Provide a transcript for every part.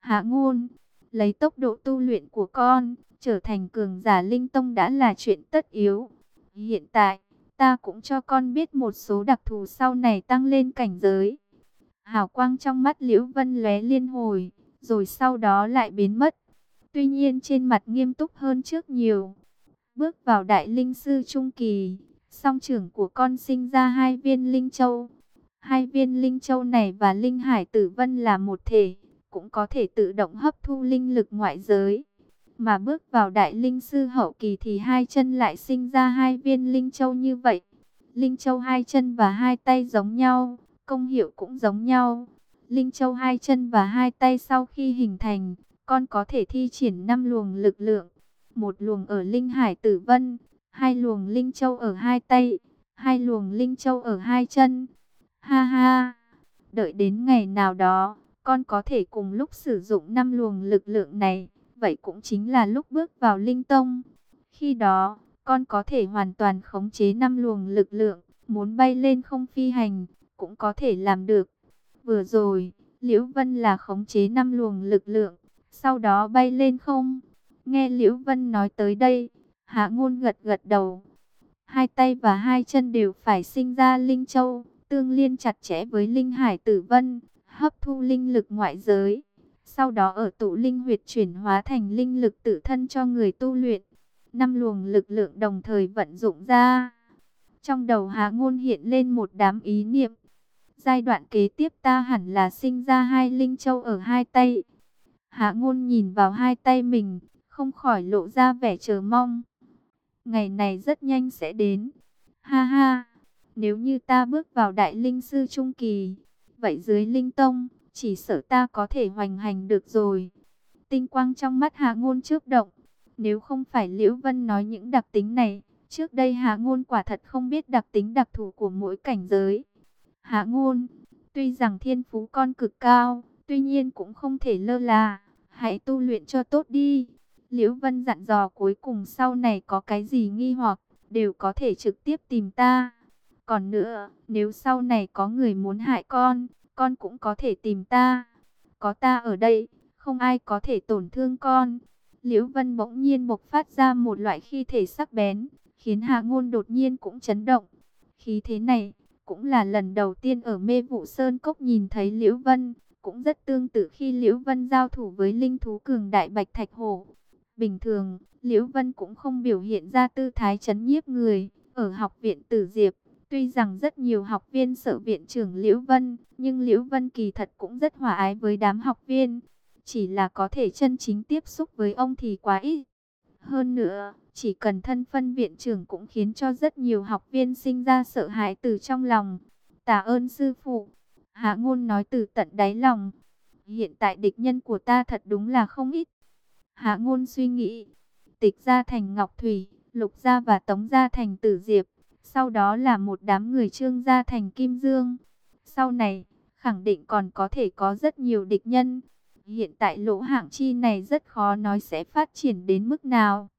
Hạ Ngôn, lấy tốc độ tu luyện của con, trở thành cường giả linh tông đã là chuyện tất yếu. Hiện tại, ta cũng cho con biết một số đặc thù sau này tăng lên cảnh giới. Hào quang trong mắt Liễu Vân lóe liên hồi, rồi sau đó lại biến mất. Tuy nhiên trên mặt nghiêm túc hơn trước nhiều. Bước vào đại linh sư trung kỳ, song trưởng của con sinh ra 2 viên linh châu. 2 viên linh châu này và linh hải tử vân là một thể, cũng có thể tự động hấp thu linh lực ngoại giới. Mà bước vào đại linh sư hậu kỳ thì 2 chân lại sinh ra 2 viên linh châu như vậy. Linh châu 2 chân và 2 tay giống nhau, công hiệu cũng giống nhau. Linh châu 2 chân và 2 tay sau khi hình thành, con có thể thi triển 5 luồng lực lượng. Một luồng ở linh hải tử vân, 2 luồng linh châu ở 2 tay, 2 luồng linh châu ở 2 chân. Ha ha, đợi đến ngày nào đó, con có thể cùng lúc sử dụng 5 luồng lực lượng này, vậy cũng chính là lúc bước vào linh tông. Khi đó, con có thể hoàn toàn khống chế 5 luồng lực lượng, muốn bay lên không phi hành, cũng có thể làm được. Vừa rồi, Liễu Vân là khống chế 5 luồng lực lượng, sau đó bay lên không. Nghe Liễu Vân nói tới đây, Hạ Ngôn gật gật đầu. 2 tay và 2 chân đều phải sinh ra linh châu, tương liên chặt chẽ với linh hải tử vân, hấp thu linh lực ngoại giới. Sau đó ở tụ linh huyệt chuyển hóa thành linh lực tự thân cho người tu luyện. 5 luồng lực lượng đồng thời vận dụng ra. Trong đầu Hạ Ngôn hiện lên một đám ý niệm. Giai đoạn kế tiếp ta hẳn là sinh ra 2 linh châu ở 2 tay. Hạ Ngôn nhìn vào 2 tay mình, không khỏi lộ ra vẻ chờ mong. Ngày này rất nhanh sẽ đến. Ha ha, nếu như ta bước vào đại linh sư trung kỳ, vậy dưới linh tông, chỉ sợ ta có thể hoành hành được rồi. Tinh quang trong mắt Hạ Ngôn chớp động. Nếu không phải Liễu Vân nói những đặc tính này, trước đây Hạ Ngôn quả thật không biết đặc tính đặc thù của mỗi cảnh giới. Hạ Ngôn, tuy rằng thiên phú con cực cao, tuy nhiên cũng không thể lơ là. Hãy tu luyện cho tốt đi. Liễu Vân dặn dò, cuối cùng sau này có cái gì nghi hoặc, đều có thể trực tiếp tìm ta. Còn nữa, nếu sau này có người muốn hại con cũng có thể tìm ta. Có ta ở đây, không ai có thể tổn thương con. Liễu Vân bỗng nhiên bộc phát ra một loại khí thể sắc bén, khiến Hạ Ngôn đột nhiên cũng chấn động. Khí thế này, cũng là lần đầu tiên ở Mê Vụ Sơn Cốc nhìn thấy Liễu Vân, cũng rất tương tự khi Liễu Vân giao thủ với linh thú cường đại Bạch Thạch Hổ. Bình thường, Liễu Vân cũng không biểu hiện ra tư thái trấn nhiếp người. Ở học viện Tử Diệp, tuy rằng rất nhiều học viên sợ viện trưởng Liễu Vân, nhưng Liễu Vân kỳ thật cũng rất hòa ái với đám học viên. Chỉ là có thể chân chính tiếp xúc với ông thì quá ít. Hơn nữa, chỉ cần thân phân viện trưởng cũng khiến cho rất nhiều học viên sinh ra sợ hãi từ trong lòng. Tạ ơn sư phụ. Hạ Ngôn nói từ tận đáy lòng. Hiện tại địch nhân của ta thật đúng là không ít. Hạ Ngôn suy nghĩ. Tịch gia thành Ngọc Thủy, Lục gia và Tống gia thành Tử Diệp. Sau đó là một đám người Trương gia thành Kim Dương. Sau này, khẳng định còn có thể có rất nhiều địch nhân. Hiện tại Lỗ Hạng Chi này rất khó nói sẽ phát triển đến mức nào.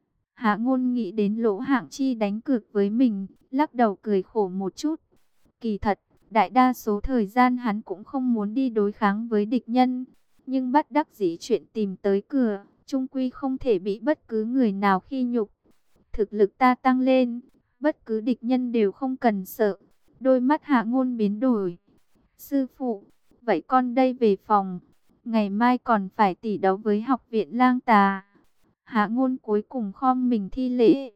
Hạ Ngôn nghĩ đến Lỗ Hạng Chi đánh cược với mình, lắc đầu cười khổ một chút. Kỳ thật, đại đa số thời gian hắn cũng không muốn đi đối kháng với địch nhân. Nhưng bất đắc dĩ chuyện tìm tới cửa, chung quy không thể bị bất cứ người nào khi nhục. Thực lực ta tăng lên, bất cứ địch nhân đều không cần sợ. Đôi mắt Hạ Ngôn biến đổi. Sư phụ, vậy con đây về phòng. Ngày mai còn phải tỷ đấu với học viện Lang Tà. Hạ Ngôn cuối cùng khom mình thi lễ.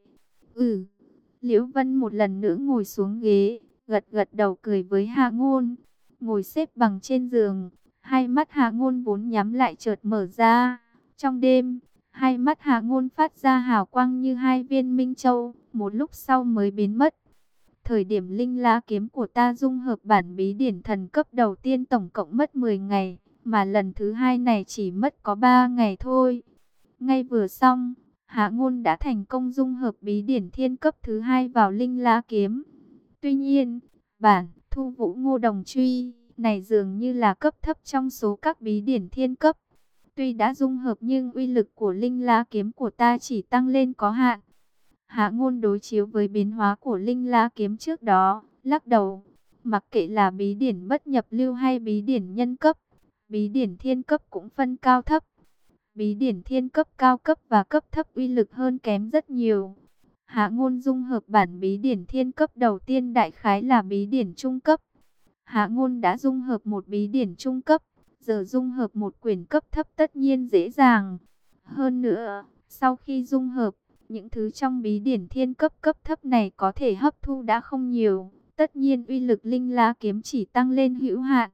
Liễu Vân một lần nữa ngồi xuống ghế, gật gật đầu cười với Hạ Ngôn. Ngồi xếp bằng trên giường, hai mắt Hạ Ngôn vốn nhắm lại chợt mở ra. Trong đêm, hai mắt Hạ Ngôn phát ra hào quang như 2 viên minh châu, một lúc sau mới biến mất. Thời điểm linh lá kiếm của ta dung hợp bản bí điển thần cấp đầu tiên tổng cộng mất 10 ngày, mà lần thứ hai này chỉ mất có 3 ngày thôi. Ngay vừa xong, Hạ Ngôn đã thành công dung hợp bí điển thiên cấp thứ hai vào linh lá kiếm. Tuy nhiên, bản Thu Vũ Ngô Đồng Truy này dường như là cấp thấp trong số các bí điển thiên cấp. Tuy đã dung hợp nhưng uy lực của linh lá kiếm của ta chỉ tăng lên có hạn. Hạ Ngôn đối chiếu với biến hóa của linh lá kiếm trước đó, lắc đầu. Mặc kệ là bí điển bất nhập lưu hay bí điển nhân cấp, Bí điển thiên cấp cũng phân cao thấp. Bí điển thiên cấp cao cấp và cấp thấp uy lực hơn kém rất nhiều. Hạ Ngôn dung hợp bản bí điển thiên cấp đầu tiên đại khái là bí điển trung cấp. Hạ Ngôn đã dung hợp một bí điển trung cấp, giờ dung hợp một quyển cấp thấp tất nhiên dễ dàng. Hơn nữa, sau khi dung hợp, những thứ trong bí điển thiên cấp cấp thấp này có thể hấp thu đã không nhiều, tất nhiên uy lực linh lá kiếm chỉ tăng lên hữu hạn.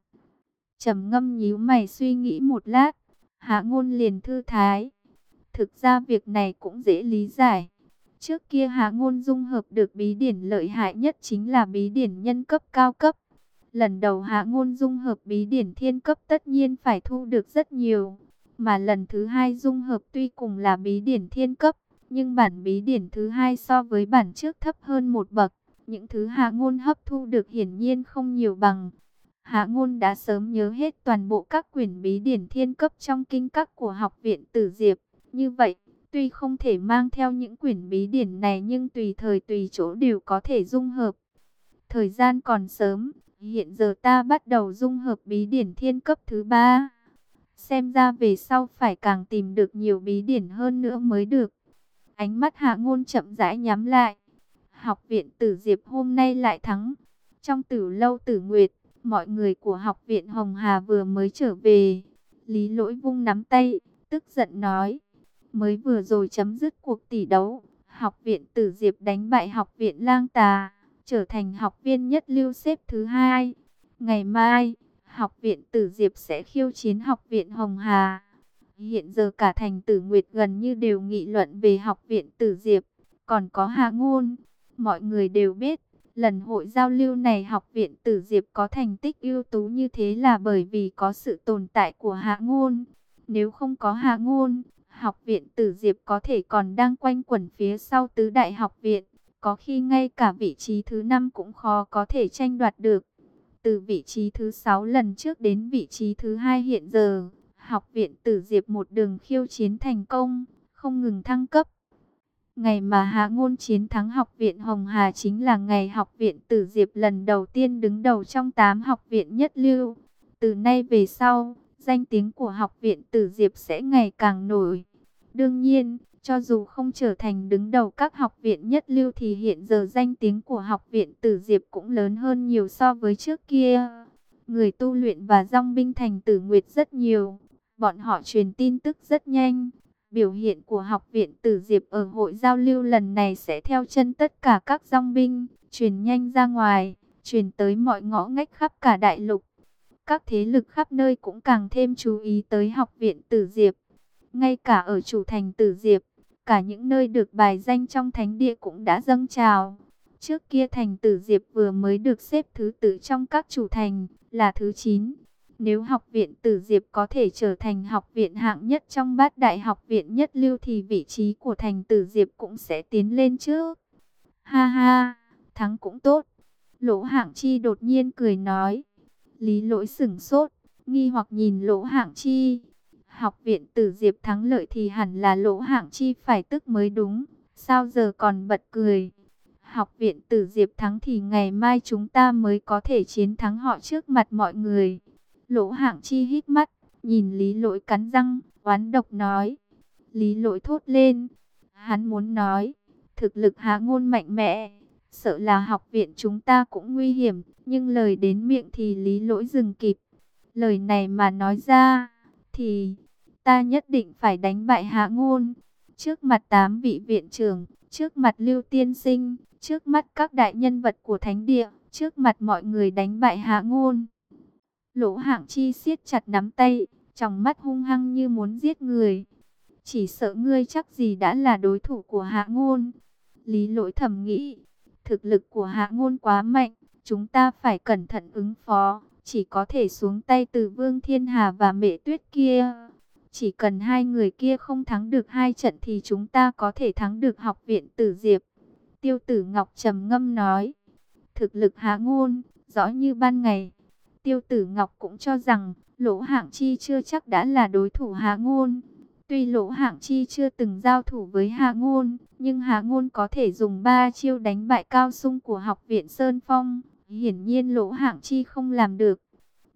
Trầm Ngâm nhíu mày suy nghĩ một lát, Hạ Ngôn liền thư thái. Thực ra việc này cũng dễ lý giải. Trước kia Hạ Ngôn dung hợp được bí điển lợi hại nhất chính là bí điển nhân cấp cao cấp. Lần đầu Hạ Ngôn dung hợp bí điển thiên cấp tất nhiên phải thu được rất nhiều. Mà lần thứ hai dung hợp tuy cùng là bí điển thiên cấp, nhưng bản bí điển thứ hai so với bản trước thấp hơn một bậc. Những thứ Hạ Ngôn hấp thu được hiển nhiên không nhiều bằng. Hạ Ngôn đã sớm nhớ hết toàn bộ các quyển bí điển thiên cấp trong kinh các của Học viện Tử Diệp. Như vậy, tuy không thể mang theo những quyển bí điển này nhưng tùy thời tùy chỗ đều có thể dung hợp. Thời gian còn sớm, hiện giờ ta bắt đầu dung hợp bí điển thiên cấp thứ 3. Xem ra về sau phải càng tìm được nhiều bí điển hơn nữa mới được. Ánh mắt Hạ Ngôn chậm rãi nhắm lại. Học viện Tử Diệp hôm nay lại thắng. Trong Tử lâu Tử Nguyệt, mọi người của Học viện Hồng Hà vừa mới trở về. Lý Lỗi vung nắm tay, tức giận nói. Mới vừa rồi chấm dứt cuộc tỷ đấu, Học viện Tử Diệp đánh bại Học viện Lang Tà, trở thành học viên nhất lưu xếp thứ 2. Ngày mai, Học viện Tử Diệp sẽ khiêu chiến Học viện Hồng Hà. Hiện giờ cả thành Tử Nguyệt gần như đều nghị luận về Học viện Tử Diệp, còn có Hạ Ngôn. Mọi người đều biết, lần hội giao lưu này Học viện Tử Diệp có thành tích ưu tú như thế là bởi vì có sự tồn tại của Hạ Ngôn. Nếu không có Hạ Ngôn, Học viện Tử Diệp có thể còn đang quanh quẩn phía sau tứ đại học viện. Có khi ngay cả vị trí thứ 5 cũng khó có thể tranh đoạt được. Từ vị trí thứ 6 lần trước đến vị trí thứ 2 hiện giờ, Học viện Tử Diệp một đường khiêu chiến thành công, không ngừng thăng cấp. Ngày mà Hạ Ngôn chiến thắng Học viện Hồng Hà chính là ngày Học viện Tử Diệp lần đầu tiên đứng đầu trong 8 học viện nhất lưu. Từ nay về sau, danh tiếng của Học viện Tử Diệp sẽ ngày càng nổi. Đương nhiên, cho dù không trở thành đứng đầu các học viện nhất lưu thì hiện giờ danh tiếng của Học viện Tử Diệp cũng lớn hơn nhiều so với trước kia. Người tu luyện và dòng binh thành Tử Nguyệt rất nhiều. Bọn họ truyền tin tức rất nhanh. Biểu hiện của Học viện Tử Diệp ở hội giao lưu lần này sẽ theo chân tất cả các dòng binh, truyền nhanh ra ngoài, truyền tới mọi ngõ ngách khắp cả đại lục. Các thế lực khắp nơi cũng càng thêm chú ý tới Học viện Tử Diệp. Ngay cả ở chủ thành Tử Diệp, cả những nơi được bài danh trong thánh địa cũng đã dâng trào. Trước kia thành Tử Diệp vừa mới được xếp thứ tự trong các chủ thành, là thứ 9. Nếu Học viện Tử Diệp có thể trở thành học viện hạng nhất trong bát đại học viện nhất lưu thì vị trí của thành Tử Diệp cũng sẽ tiến lên trước. Ha ha, thắng cũng tốt. Lỗ Hạng Chi đột nhiên cười nói. Lý Lỗi sửng sốt, nghi hoặc nhìn Lỗ Hạng Chi. Học viện Tử Diệp thắng lợi thì hẳn là Lỗ Hạng Chi phải tức mới đúng. Sao giờ còn bật cười? Học viện Tử Diệp thắng thì ngày mai chúng ta mới có thể chiến thắng họ trước mặt mọi người. Lỗ Hạng Chi hít mắt, nhìn Lý Lỗi cắn răng, oán độc nói. Lý Lỗi thốt lên. Hắn muốn nói, thực lực Hạ Ngôn mạnh mẽ, sợ là học viện chúng ta cũng nguy hiểm. Nhưng lời đến miệng thì Lý Lỗi dừng kịp. Lời này mà nói ra, thì ta nhất định phải đánh bại Hạ Ngôn. Trước mặt 8 vị viện trưởng, trước mặt Lưu Tiên Sinh, trước mắt các đại nhân vật của thánh địa, trước mặt mọi người đánh bại Hạ Ngôn. Lỗ Hạng Chi siết chặt nắm tay, trong mắt hung hăng như muốn giết người. Chỉ sợ ngươi chắc gì đã là đối thủ của Hạ Ngôn. Lý Lỗi thầm nghĩ, thực lực của Hạ Ngôn quá mạnh, chúng ta phải cẩn thận ứng phó, chỉ có thể xuống tay từ Vương Thiên Hà và Mễ Tuyết kia. Chỉ cần hai người kia không thắng được 2 trận thì chúng ta có thể thắng được Học viện Tử Diệp. Tiêu Tử Ngọc trầm ngâm nói, thực lực Hạ Ngôn, rõ như ban ngày. Tiêu Tử Ngọc cũng cho rằng, Lỗ Hạng Chi chưa chắc đã là đối thủ Hạ Ngôn. Tuy Lỗ Hạng Chi chưa từng giao thủ với Hạ Ngôn, nhưng Hạ Ngôn có thể dùng 3 chiêu đánh bại Cao Sung của Học viện Sơn Phong. Hiển nhiên Lỗ Hạng Chi không làm được.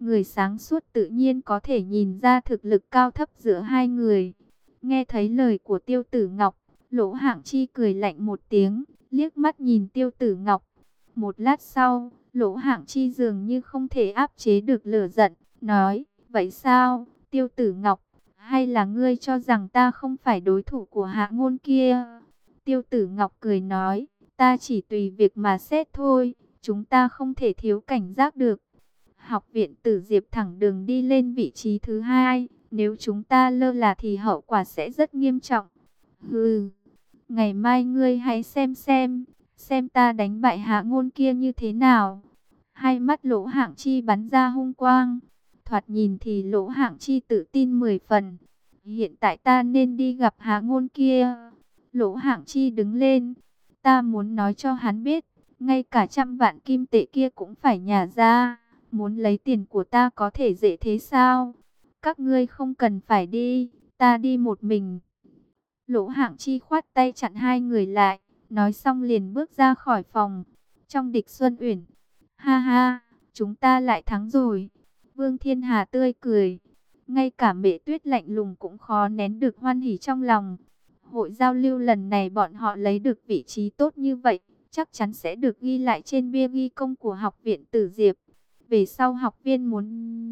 Người sáng suốt tự nhiên có thể nhìn ra thực lực cao thấp giữa hai người. Nghe thấy lời của Tiêu Tử Ngọc, Lỗ Hạng Chi cười lạnh một tiếng, liếc mắt nhìn Tiêu Tử Ngọc. Một lát sau, Lỗ Hạng Chi dường như không thể áp chế được lửa giận, nói, vậy sao, Tiêu Tử Ngọc, hay là ngươi cho rằng ta không phải đối thủ của Hạ Ngôn kia? Tiêu Tử Ngọc cười nói, ta chỉ tùy việc mà xét thôi, chúng ta không thể thiếu cảnh giác được. Học viện Tử Diệp thẳng đường đi lên vị trí thứ hai, nếu chúng ta lơ là thì hậu quả sẽ rất nghiêm trọng. Hừ, ngày mai ngươi hãy xem ta đánh bại Hạ Ngôn kia như thế nào. Hai mắt Lỗ Hạng Chi bắn ra hung quang, thoạt nhìn thì Lỗ Hạng Chi tự tin 10 phần. Hiện tại ta nên đi gặp Hạ Ngôn kia. Lỗ Hạng Chi đứng lên, ta muốn nói cho hắn biết, ngay cả 100 vạn kim tệ kia cũng phải nhả ra. Muốn lấy tiền của ta có thể dễ thế sao? Các ngươi không cần phải đi, ta đi một mình. Lỗ Hạng Chi khoát tay chặn hai người lại, nói xong liền bước ra khỏi phòng. Trong Địch Xuân Uyển, ha ha, chúng ta lại thắng rồi. Vương Thiên Hà tươi cười, ngay cả Mễ Tuyết lạnh lùng cũng khó nén được hoan hỉ trong lòng. Hội giao lưu lần này bọn họ lấy được vị trí tốt như vậy, chắc chắn sẽ được ghi lại trên bia ghi công của học viện Tử Diệp. Về sau học viên muốn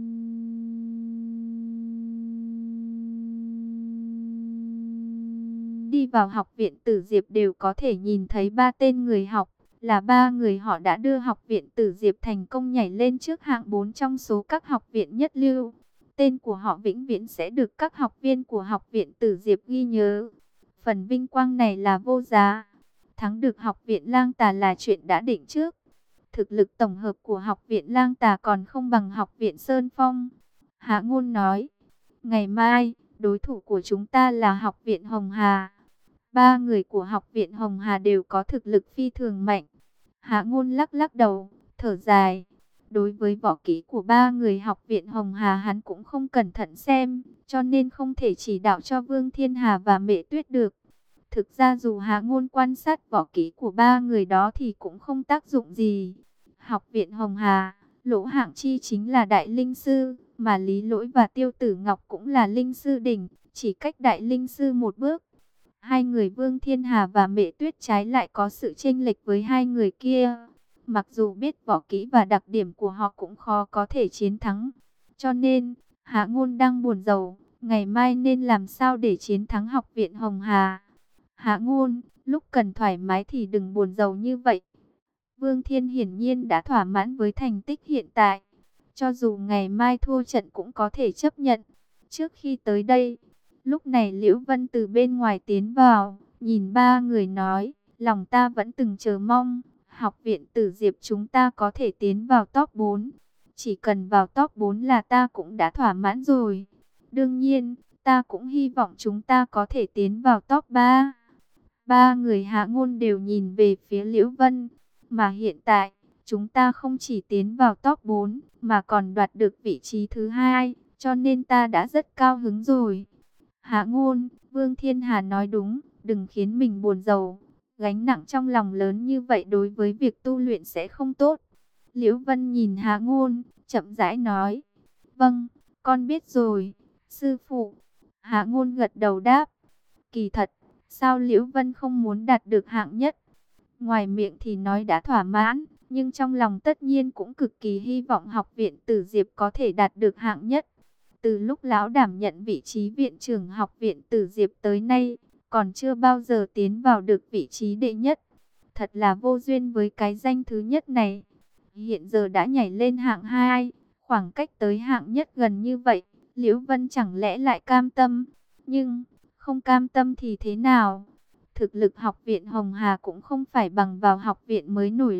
đi vào học viện Tử Diệp đều có thể nhìn thấy ba tên người học, là ba người họ đã đưa học viện Tử Diệp thành công nhảy lên trước hạng 4 trong số các học viện nhất lưu. Tên của họ vĩnh viễn sẽ được các học viên của học viện Tử Diệp ghi nhớ. Phần vinh quang này là vô giá. Thắng được học viện Lang Tà là chuyện đã định trước. Thực lực tổng hợp của học viện Lang Tà còn không bằng học viện Sơn Phong. Hạ Ngôn nói, ngày mai, đối thủ của chúng ta là học viện Hồng Hà. Ba người của học viện Hồng Hà đều có thực lực phi thường mạnh. Hạ Ngôn lắc lắc đầu, thở dài. Đối với võ kỹ của ba người học viện Hồng Hà hắn cũng không cẩn thận xem, cho nên không thể chỉ đạo cho Vương Thiên Hà và Mễ Tuyết được. Thực ra dù Hạ Ngôn quan sát võ kỹ của ba người đó thì cũng không tác dụng gì. Học viện Hồng Hà, Lỗ Hạng Chi chính là đại linh sư, mà Lý Lỗi và Tiêu Tử Ngọc cũng là linh sư đỉnh, chỉ cách đại linh sư một bước. Hai người Vương Thiên Hà và Mễ Tuyết trái lại có sự chênh lệch với hai người kia. Mặc dù biết võ kỹ và đặc điểm của họ cũng khó có thể chiến thắng. Cho nên, Hạ Ngôn đang buồn rầu, ngày mai nên làm sao để chiến thắng học viện Hồng Hà. Hạ Ngôn, lúc cần thoải mái thì đừng buồn rầu như vậy. Vương Thiên hiển nhiên đã thỏa mãn với thành tích hiện tại. Cho dù ngày mai thua trận cũng có thể chấp nhận. Trước khi tới đây, lúc này Liễu Vân từ bên ngoài tiến vào, nhìn ba người nói, lòng ta vẫn từng chờ mong, học viện Tử Diệp chúng ta có thể tiến vào top 4. Chỉ cần vào top 4 là ta cũng đã thỏa mãn rồi. Đương nhiên, ta cũng hy vọng chúng ta có thể tiến vào top 3. Ba người Hạ Ngôn đều nhìn về phía Liễu Vân. Mà hiện tại, chúng ta không chỉ tiến vào top 4, mà còn đoạt được vị trí thứ 2, cho nên ta đã rất cao hứng rồi. Hạ Ngôn, Vương Thiên Hà nói đúng, đừng khiến mình buồn rầu. Gánh nặng trong lòng lớn như vậy đối với việc tu luyện sẽ không tốt. Liễu Vân nhìn Hạ Ngôn, chậm rãi nói. Vâng, con biết rồi, sư phụ. Hạ Ngôn gật đầu đáp. Kỳ thật, sao Liễu Vân không muốn đạt được hạng nhất? Ngoài miệng thì nói đã thỏa mãn, nhưng trong lòng tất nhiên cũng cực kỳ hy vọng học viện Tử Diệp có thể đạt được hạng nhất. Từ lúc lão đảm nhận vị trí viện trưởng học viện Tử Diệp tới nay, còn chưa bao giờ tiến vào được vị trí đệ nhất. Thật là vô duyên với cái danh thứ nhất này. Hiện giờ đã nhảy lên hạng 2, khoảng cách tới hạng nhất gần như vậy, Liễu Vân chẳng lẽ lại cam tâm? Nhưng, không cam tâm thì thế nào? Thực lực học viện Hồng Hà cũng không phải bằng vào học viện mới nổi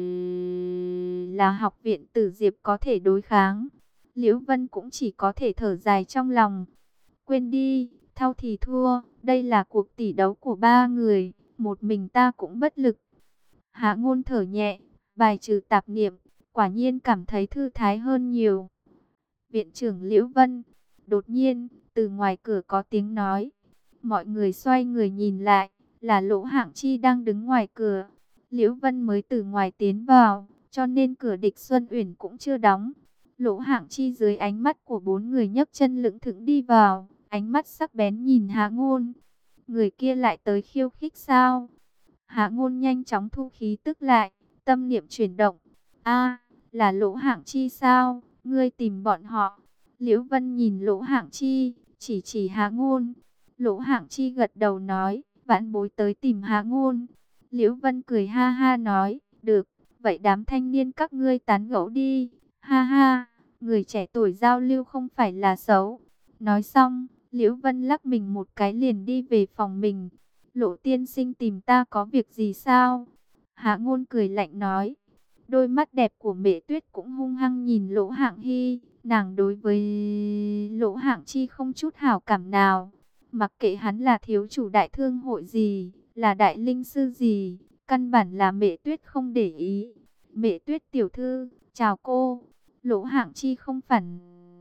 là học viện Tử Diệp có thể đối kháng. Liễu Vân cũng chỉ có thể thở dài trong lòng. Quên đi, thua thì thua, đây là cuộc tỷ đấu của ba người, một mình ta cũng bất lực. Hạ Ngôn thở nhẹ, bài trừ tạp niệm, quả nhiên cảm thấy thư thái hơn nhiều. Viện trưởng Liễu Vân, đột nhiên, từ ngoài cửa có tiếng nói. Mọi người xoay người nhìn lại, là Lỗ Hạng Chi đang đứng ngoài cửa. Liễu Vân mới từ ngoài tiến vào, cho nên cửa Địch Xuân Uyển cũng chưa đóng. Lỗ Hạng Chi dưới ánh mắt của bốn người nhấc chân lững thững đi vào, ánh mắt sắc bén nhìn Hạ Ngôn. Người kia lại tới khiêu khích sao? Hạ Ngôn nhanh chóng thu khí tức lại, tâm niệm chuyển động. A, là Lỗ Hạng Chi sao? Ngươi tìm bọn họ. Liễu Vân nhìn Lỗ Hạng Chi, chỉ Hạ Ngôn. Lỗ Hạng Chi gật đầu nói, vãn bối tới tìm Hạ Ngôn. Liễu Vân cười ha ha nói, được, vậy đám thanh niên các ngươi tán gẫu đi. Ha ha, người trẻ tuổi giao lưu không phải là xấu. Nói xong, Liễu Vân lắc mình một cái liền đi về phòng mình. Lộ tiên sinh tìm ta có việc gì sao? Hạ Ngôn cười lạnh nói. Đôi mắt đẹp của Mễ Tuyết cũng hung hăng nhìn Lỗ Hạng Hy. Nàng đối với Lỗ Hạng Chi không chút hảo cảm nào. Mặc kệ hắn là thiếu chủ đại thương hội gì, là đại linh sư gì, căn bản là Mễ Tuyết không để ý. Mễ Tuyết tiểu thư, chào cô. Lỗ Hạng Chi không phản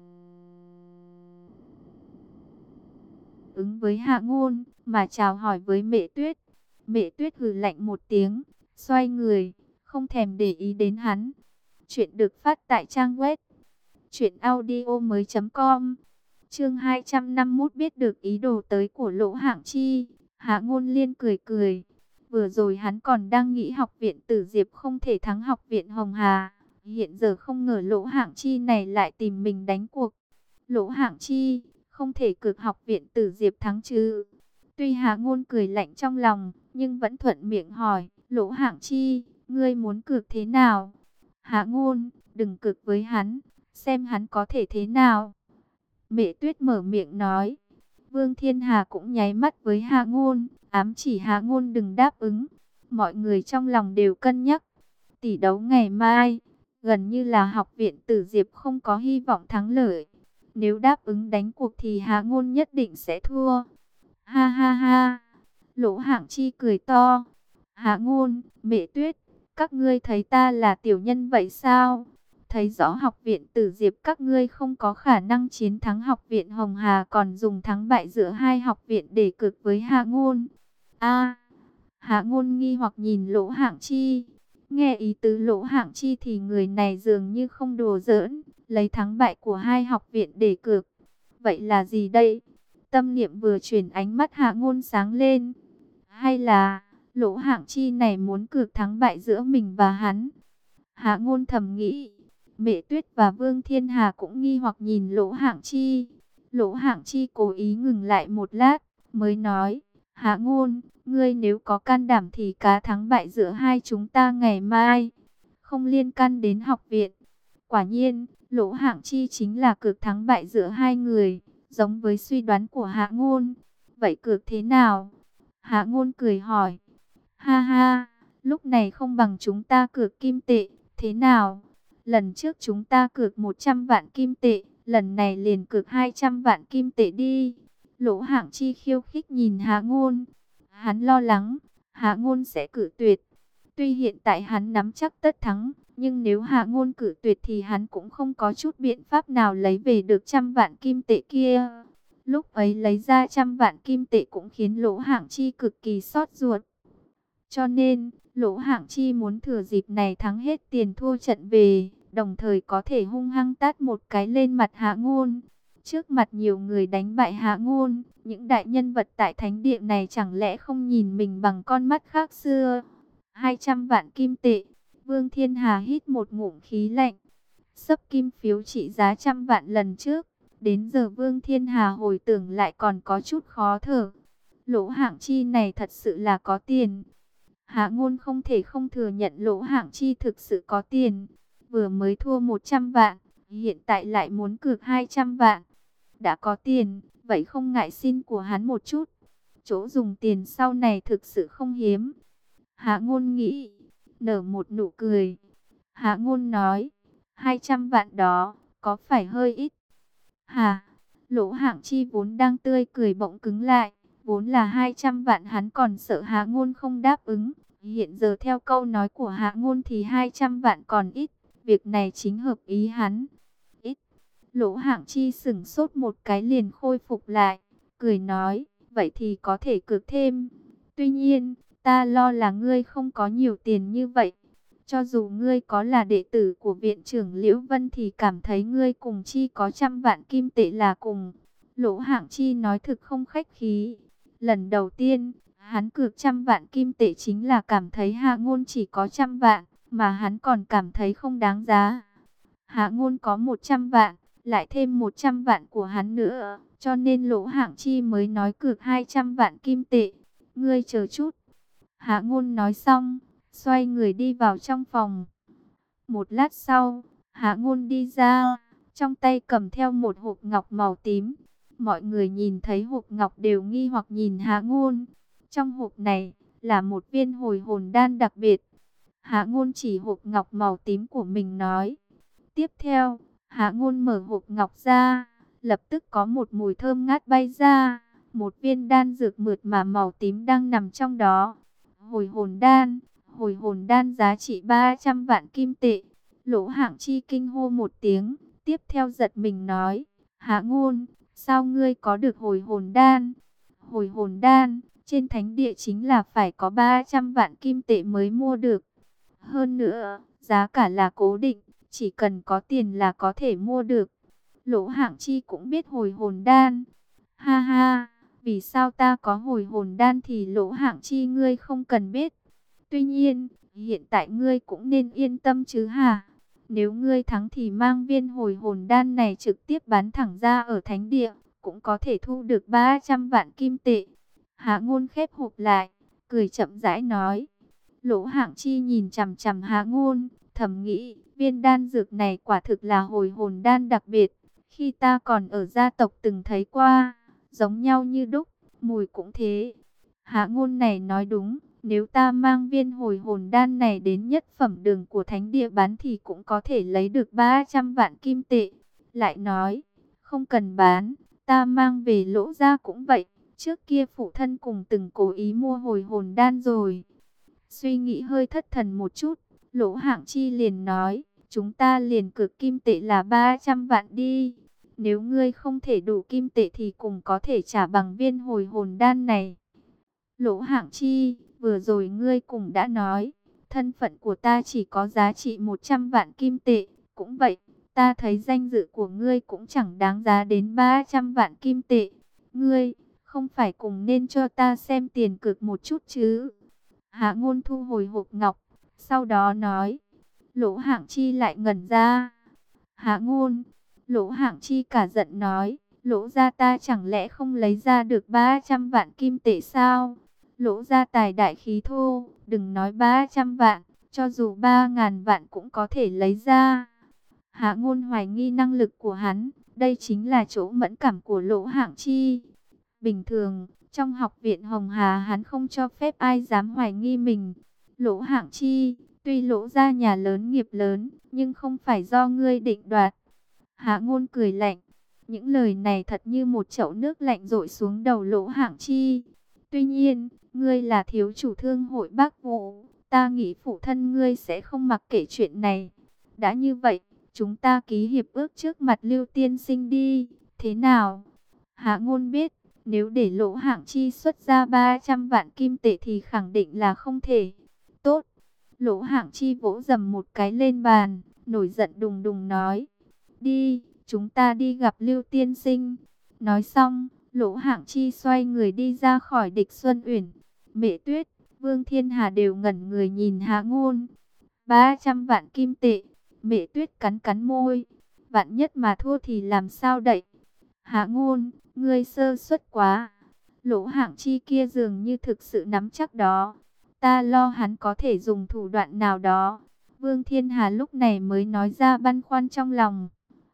ứng với Hạ Ngôn, mà chào hỏi với Mễ Tuyết. Mễ Tuyết hừ lạnh một tiếng, xoay người, không thèm để ý đến hắn. Chuyện được phát tại trang web truyệnaudiomoi.com. Chương 251 biết được ý đồ tới của Lỗ Hạng Chi, Hạ Ngôn Liên cười cười. Vừa rồi hắn còn đang nghĩ học viện Tử Diệp không thể thắng học viện Hồng Hà, hiện giờ không ngờ Lỗ Hạng Chi này lại tìm mình đánh cuộc. Lỗ Hạng Chi, không thể cược học viện Tử Diệp thắng chứ? Tuy Hạ Ngôn cười lạnh trong lòng, nhưng vẫn thuận miệng hỏi, Lỗ Hạng Chi, ngươi muốn cược thế nào? Hạ Ngôn, đừng cược với hắn, xem hắn có thể thế nào. Mễ Tuyết mở miệng nói. Vương Thiên Hà cũng nháy mắt với Hạ Ngôn, ám chỉ Hạ Ngôn đừng đáp ứng. Mọi người trong lòng đều cân nhắc. Tỷ đấu ngày mai, gần như là học viện Tử Diệp không có hy vọng thắng lợi. Nếu đáp ứng đánh cuộc thì Hạ Ngôn nhất định sẽ thua. Ha ha ha. Lỗ Hạng Chi cười to. Hạ Ngôn, Mễ Tuyết, các ngươi thấy ta là tiểu nhân vậy sao? Thấy rõ học viện Tử Diệp các ngươi không có khả năng chiến thắng học viện Hồng Hà, còn dùng thắng bại giữa hai học viện để cược với Hạ Ngôn. A, Hạ Ngôn nghi hoặc nhìn Lỗ Hạng Chi. Nghe ý tứ Lỗ Hạng Chi thì người này dường như không đùa giỡn, lấy thắng bại của hai học viện để cược. Vậy là gì đây? Tâm niệm vừa chuyển, ánh mắt Hạ Ngôn sáng lên. Hay là Lỗ Hạng Chi này muốn cược thắng bại giữa mình và hắn? Hạ Ngôn thầm nghĩ. Mễ Tuyết và Vương Thiên Hà cũng nghi hoặc nhìn Lỗ Hạng Chi. Lỗ Hạng Chi cố ý ngừng lại một lát, mới nói, Hạ Ngôn, ngươi nếu có can đảm thì cá thắng bại giữa hai chúng ta ngày mai, không liên can đến học viện. Quả nhiên, Lỗ Hạng Chi chính là cược thắng bại giữa hai người, giống với suy đoán của Hạ Ngôn. Vậy cược thế nào? Hạ Ngôn cười hỏi. Ha ha, lúc này không bằng chúng ta cược kim tệ, thế nào? Lần trước chúng ta cược 100 vạn kim tệ, lần này liền cược 200 vạn kim tệ đi. Lỗ Hạng Chi khiêu khích nhìn Hạ Ngôn. Hắn lo lắng, Hạ Ngôn sẽ cự tuyệt. Tuy hiện tại hắn nắm chắc tất thắng, nhưng nếu Hạ Ngôn cự tuyệt thì hắn cũng không có chút biện pháp nào lấy về được 100 vạn kim tệ kia. Lúc ấy lấy ra 100 vạn kim tệ cũng khiến Lỗ Hạng Chi cực kỳ xót ruột. Cho nên, Lỗ Hạng Chi muốn thừa dịp này thắng hết tiền thua trận về, đồng thời có thể hung hăng tát một cái lên mặt Hạ Ngôn. Trước mặt nhiều người đánh bại Hạ Ngôn, những đại nhân vật tại thánh địa này chẳng lẽ không nhìn mình bằng con mắt khác xưa? 200 vạn kim tệ, Vương Thiên Hà hít một ngụm khí lạnh. Xấp kim phiếu trị giá 100 vạn lần trước, đến giờ Vương Thiên Hà hồi tưởng lại còn có chút khó thở. Lỗ Hạng Chi này thật sự là có tiền. Hạ Ngôn không thể không thừa nhận Lỗ Hạng Chi thực sự có tiền. Vừa mới thua 100 vạn, hiện tại lại muốn cược 200 vạn. Đã có tiền, vậy không ngại xin của hắn một chút. Chỗ dùng tiền sau này thực sự không hiếm. Hạ Ngôn nghĩ, nở một nụ cười. Hạ Ngôn nói, 200 vạn đó, có phải hơi ít? Hả? Lỗ Hạng Chi vốn đang tươi cười bỗng cứng lại. Vốn là 200 vạn hắn còn sợ Hạ Ngôn không đáp ứng. Hiện giờ theo câu nói của Hạ Ngôn thì 200 vạn còn ít. Việc này chính hợp ý hắn. Ít. Lỗ Hạng Chi sửng sốt một cái liền khôi phục lại. Cười nói, vậy thì có thể cược thêm. Tuy nhiên, ta lo là ngươi không có nhiều tiền như vậy. Cho dù ngươi có là đệ tử của viện trưởng Liễu Vân thì cảm thấy ngươi cùng chi có 100 vạn kim tệ là cùng. Lỗ Hạng Chi nói thực không khách khí. Lần đầu tiên, hắn cược 100 vạn kim tệ chính là cảm thấy Hạ Ngôn chỉ có 100 vạn, mà hắn còn cảm thấy không đáng giá. Hạ Ngôn có 100 vạn, lại thêm 100 vạn của hắn nữa, cho nên Lỗ Hạng Chi mới nói cược 200 vạn kim tệ. Ngươi chờ chút. Hạ Ngôn nói xong, xoay người đi vào trong phòng. Một lát sau, Hạ Ngôn đi ra, trong tay cầm theo một hộp ngọc màu tím. Mọi người nhìn thấy hộp ngọc đều nghi hoặc nhìn Hạ Ngôn. Trong hộp này là một viên hồi hồn đan đặc biệt. Hạ Ngôn chỉ hộp ngọc màu tím của mình nói. Tiếp theo, Hạ Ngôn mở hộp ngọc ra, lập tức có một mùi thơm ngát bay ra. Một viên đan dược mượt mà màu tím đang nằm trong đó. Hồi hồn đan giá trị 300 vạn kim tệ. Lỗ Hạng Chi kinh hô một tiếng, tiếp theo giật mình nói, Hạ Ngôn, sao ngươi có được hồi hồn đan? Hồi hồn đan, trên thánh địa chính là phải có 300 vạn kim tệ mới mua được. Hơn nữa, giá cả là cố định, chỉ cần có tiền là có thể mua được. Lỗ Hạng Chi cũng biết hồi hồn đan. Ha ha, vì sao ta có hồi hồn đan thì Lỗ Hạng Chi ngươi không cần biết. Tuy nhiên, hiện tại ngươi cũng nên yên tâm chứ hả? Nếu ngươi thắng thì mang viên hồi hồn đan này trực tiếp bán thẳng ra ở thánh địa, cũng có thể thu được 300 vạn kim tệ. Hạ Ngôn khép hộp lại, cười chậm rãi nói. Lỗ Hạng Chi nhìn chằm chằm Hạ Ngôn, thầm nghĩ, viên đan dược này quả thực là hồi hồn đan đặc biệt. Khi ta còn ở gia tộc từng thấy qua, giống nhau như đúc, mùi cũng thế. Hạ Ngôn này nói đúng. Nếu ta mang viên hồi hồn đan này đến nhất phẩm đường của thánh địa bán thì cũng có thể lấy được 300 vạn kim tệ. Lại nói, không cần bán, ta mang về Lỗ gia cũng vậy. Trước kia phụ thân cùng từng cố ý mua hồi hồn đan rồi. Suy nghĩ hơi thất thần một chút, Lỗ Hạng Chi liền nói, chúng ta liền cược kim tệ là 300 vạn đi. Nếu ngươi không thể đủ kim tệ thì cùng có thể trả bằng viên hồi hồn đan này. Lỗ Hạng Chi, vừa rồi ngươi cũng đã nói, thân phận của ta chỉ có giá trị 100 vạn kim tệ. Cũng vậy, ta thấy danh dự của ngươi cũng chẳng đáng giá đến 300 vạn kim tệ. Ngươi, không phải cùng nên cho ta xem tiền cược một chút chứ? Hạ Ngôn thu hồi hộp ngọc, sau đó nói. Lỗ Hạng Chi lại ngẩn ra. Hạ Ngôn, Lỗ Hạng Chi cả giận nói, Lỗ gia ta chẳng lẽ không lấy ra được 300 vạn kim tệ sao? Lỗ gia tài đại khí thô, đừng nói 300 vạn, cho dù 3.000 vạn cũng có thể lấy ra. Hạ Ngôn hoài nghi năng lực của hắn, đây chính là chỗ mẫn cảm của Lỗ Hạng Chi. Bình thường, trong học viện Hồng Hà hắn không cho phép ai dám hoài nghi mình. Lỗ Hạng Chi, tuy Lỗ gia nhà lớn nghiệp lớn, nhưng không phải do ngươi định đoạt. Hạ Ngôn cười lạnh, những lời này thật như một chậu nước lạnh dội xuống đầu Lỗ Hạng Chi. Tuy nhiên, ngươi là thiếu chủ thương hội Bắc Vũ, ta nghĩ phụ thân ngươi sẽ không mặc kệ chuyện này. Đã như vậy, chúng ta ký hiệp ước trước mặt Lưu tiên sinh đi, thế nào? Hạ Ngôn biết, nếu để Lỗ Hạng Chi xuất ra 300 vạn kim tệ thì khẳng định là không thể. Tốt. Lỗ Hạng Chi vỗ dầm một cái lên bàn, nổi giận đùng đùng nói. Đi, chúng ta đi gặp Lưu tiên sinh. Nói xong, Lỗ Hạng Chi xoay người đi ra khỏi Địch Xuân Uyển. Mẹ Tuyết, Vương Thiên Hà đều ngẩn người nhìn Hạ Ngôn. 300 vạn kim tệ. Mẹ Tuyết cắn cắn môi. Vạn nhất mà thua thì làm sao đậy? Hạ Ngôn, ngươi sơ suất quá. Lỗ Hạng Chi kia dường như thực sự nắm chắc đó. Ta lo hắn có thể dùng thủ đoạn nào đó. Vương Thiên Hà lúc này mới nói ra băn khoăn trong lòng.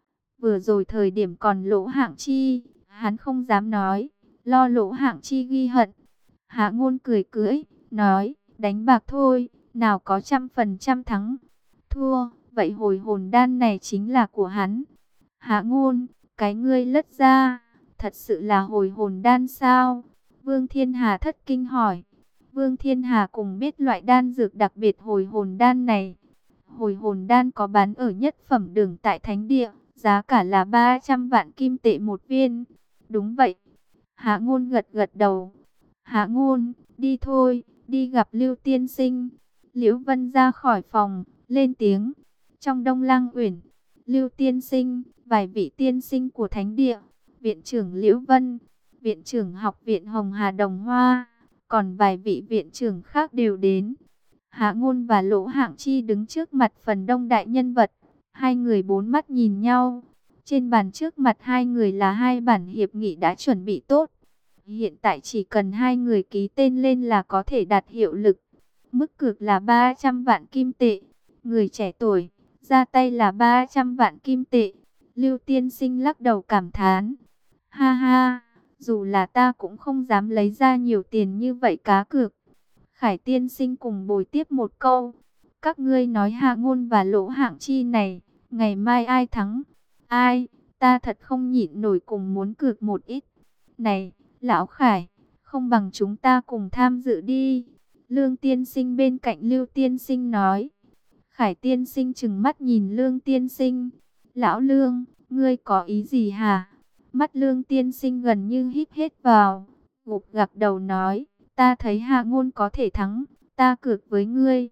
Vừa rồi thời điểm còn Lỗ Hạng Chi, hắn không dám nói, lo Lỗ Hạng Chi ghi hận. Hạ Ngôn cười cưỡi, nói, đánh bạc thôi, nào có 100% thắng. Thua, vậy hồi hồn đan này chính là của hắn. Hạ Ngôn, cái ngươi lất ra, thật sự là hồi hồn đan sao? Vương Thiên Hà thất kinh hỏi. Vương Thiên Hà cùng biết loại đan dược đặc biệt hồi hồn đan này. Hồi hồn đan có bán ở nhất phẩm đường tại Thánh Địa, giá cả là 300 vạn kim tệ một viên. Đúng vậy. Hạ Ngôn gật gật đầu. Hạ Ngôn, đi thôi, đi gặp Lưu tiên sinh. Liễu Vân ra khỏi phòng, lên tiếng. Trong Đông Lang Uyển, Lưu tiên sinh, vài vị tiên sinh của thánh địa, viện trưởng Liễu Vân, viện trưởng học viện Hồng Hà Đồng Hoa, còn vài vị viện trưởng khác đều đến. Hạ Ngôn và Lỗ Hạng Chi đứng trước mặt phần đông đại nhân vật, hai người bốn mắt nhìn nhau. Trên bàn trước mặt hai người là hai bản hiệp nghị đã chuẩn bị tốt. Hiện tại chỉ cần hai người ký tên lên là có thể đạt hiệu lực. Mức cược là 300 vạn kim tệ. Người trẻ tuổi, ra tay là 300 vạn kim tệ. Lưu tiên sinh lắc đầu cảm thán. Ha ha, dù là ta cũng không dám lấy ra nhiều tiền như vậy cá cược. Khải tiên sinh cùng bồi tiếp một câu. Các ngươi nói Hạ Ngôn và Lỗ Hạng Chi này, ngày mai ai thắng? Ai, ta thật không nhịn nổi cùng muốn cược một ít. Này, Lão Khải, không bằng chúng ta cùng tham dự đi. Lương tiên sinh bên cạnh Lưu tiên sinh nói. Khải tiên sinh trừng mắt nhìn Lương tiên sinh. Lão Lương, ngươi có ý gì hả? Mắt Lương tiên sinh gần như híp hết vào, gục gặc đầu nói. Ta thấy Hạ Ngôn có thể thắng, ta cược với ngươi.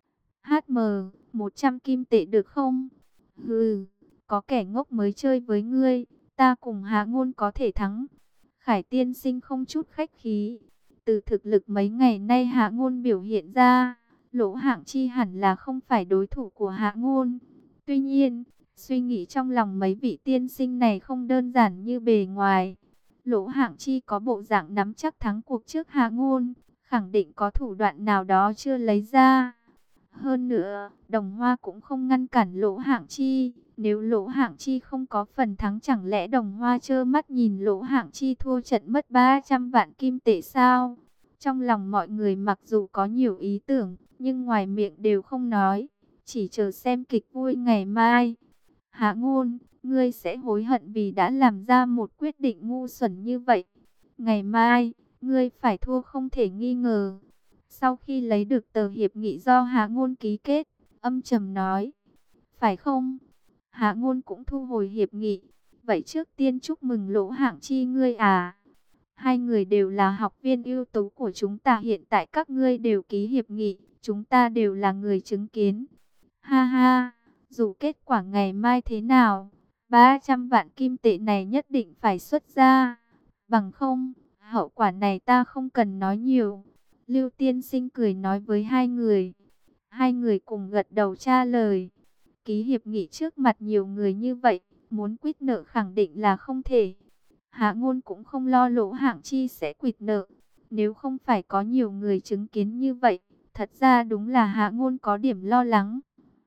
HM, 100 kim tệ được không? Hừ, có kẻ ngốc mới chơi với ngươi, ta cùng Hạ Ngôn có thể thắng. Khải tiên sinh không chút khách khí. Từ thực lực mấy ngày nay Hạ Ngôn biểu hiện ra, Lỗ Hạng Chi hẳn là không phải đối thủ của Hạ Ngôn. Tuy nhiên, suy nghĩ trong lòng mấy vị tiên sinh này không đơn giản như bề ngoài. Lỗ Hạng Chi có bộ dạng nắm chắc thắng cuộc trước Hạ Ngôn, khẳng định có thủ đoạn nào đó chưa lấy ra. Hơn nữa, Đồng Hoa cũng không ngăn cản Lỗ Hạng Chi. Nếu Lỗ Hạng Chi không có phần thắng, chẳng lẽ Đồng Hoa trơ mắt nhìn Lỗ Hạng Chi thua trận mất 300 vạn kim tệ sao? Trong lòng mọi người mặc dù có nhiều ý tưởng, nhưng ngoài miệng đều không nói, chỉ chờ xem kịch vui ngày mai. Hạ Ngôn, ngươi sẽ hối hận vì đã làm ra một quyết định ngu xuẩn như vậy. Ngày mai, ngươi phải thua không thể nghi ngờ. Sau khi lấy được tờ hiệp nghị do Hạ Ngôn ký kết, âm trầm nói. Phải không? Hạ Ngôn cũng thu hồi hiệp nghị. Vậy trước tiên chúc mừng Lỗ Hạng Chi ngươi à. Hai người đều là học viên ưu tú của chúng ta, hiện tại các ngươi đều ký hiệp nghị, chúng ta đều là người chứng kiến. Ha ha, dù kết quả ngày mai thế nào, 300 vạn kim tệ này nhất định phải xuất ra. Bằng không, hậu quả này ta không cần nói nhiều. Lưu tiên sinh cười nói với hai người. Hai người cùng gật đầu trả lời. Ký hiệp nghị trước mặt nhiều người như vậy, muốn quýt nợ khẳng định là không thể. Hạ Ngôn cũng không lo Lỗ Hạng Chi sẽ quỵt nợ. Nếu không phải có nhiều người chứng kiến như vậy, thật ra đúng là Hạ Ngôn có điểm lo lắng.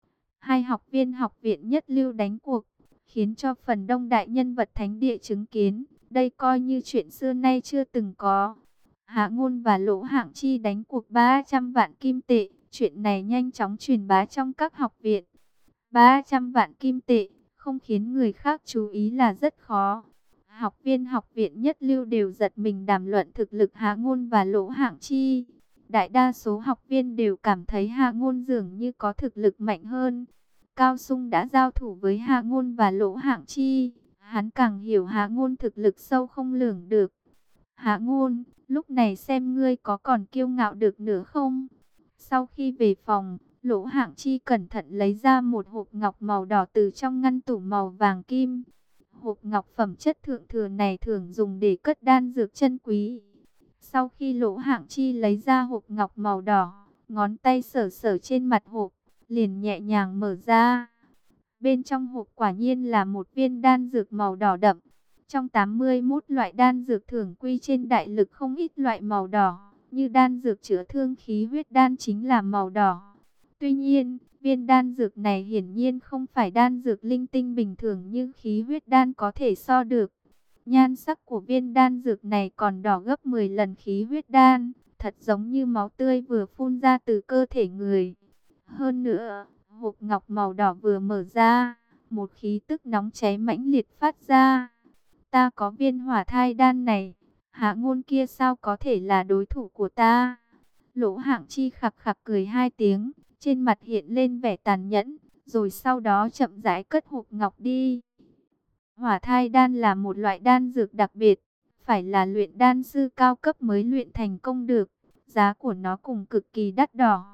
Hai học viên học viện nhất lưu đánh cuộc, khiến cho phần đông đại nhân vật thánh địa chứng kiến. Đây coi như chuyện xưa nay chưa từng có. Hạ Ngôn và Lỗ Hạng Chi đánh cuộc 300 vạn kim tệ. Chuyện này nhanh chóng truyền bá trong các học viện. 300 vạn kim tệ, không khiến người khác chú ý là rất khó. Học viên học viện nhất lưu đều giật mình đàm luận thực lực Hạ Ngôn và Lỗ Hạng Chi. Đại đa số học viên đều cảm thấy Hạ Ngôn dường như có thực lực mạnh hơn. Cao Sung đã giao thủ với Hạ Ngôn và Lỗ Hạng Chi. Hắn càng hiểu Hạ Ngôn thực lực sâu không lường được. Hạ Ngôn, lúc này xem ngươi có còn kiêu ngạo được nữa không? Sau khi về phòng, Lỗ Hạng Chi cẩn thận lấy ra một hộp ngọc màu đỏ từ trong ngăn tủ màu vàng kim. Hộp ngọc phẩm chất thượng thừa này thường dùng để cất đan dược chân quý. Sau khi Lỗ Hạng Chi lấy ra hộp ngọc màu đỏ, ngón tay sờ sờ trên mặt hộp, liền nhẹ nhàng mở ra. Bên trong hộp quả nhiên là một viên đan dược màu đỏ đậm. Trong 81 loại đan dược thường quy trên đại lực không ít loại màu đỏ, như đan dược chữa thương khí huyết đan chính là màu đỏ. Tuy nhiên, viên đan dược này hiển nhiên không phải đan dược linh tinh bình thường như khí huyết đan có thể so được. Nhan sắc của viên đan dược này còn đỏ gấp 10 lần khí huyết đan, thật giống như máu tươi vừa phun ra từ cơ thể người. Hơn nữa, hộp ngọc màu đỏ vừa mở ra, một khí tức nóng cháy mãnh liệt phát ra. Ta có viên hỏa thai đan này, Hạ Ngôn kia sao có thể là đối thủ của ta? Lỗ Hạng Chi khặc khặc cười hai tiếng, trên mặt hiện lên vẻ tàn nhẫn, rồi sau đó chậm rãi cất hộp ngọc đi. Hỏa thai đan là một loại đan dược đặc biệt, phải là luyện đan sư cao cấp mới luyện thành công được. Giá của nó cùng cực kỳ đắt đỏ.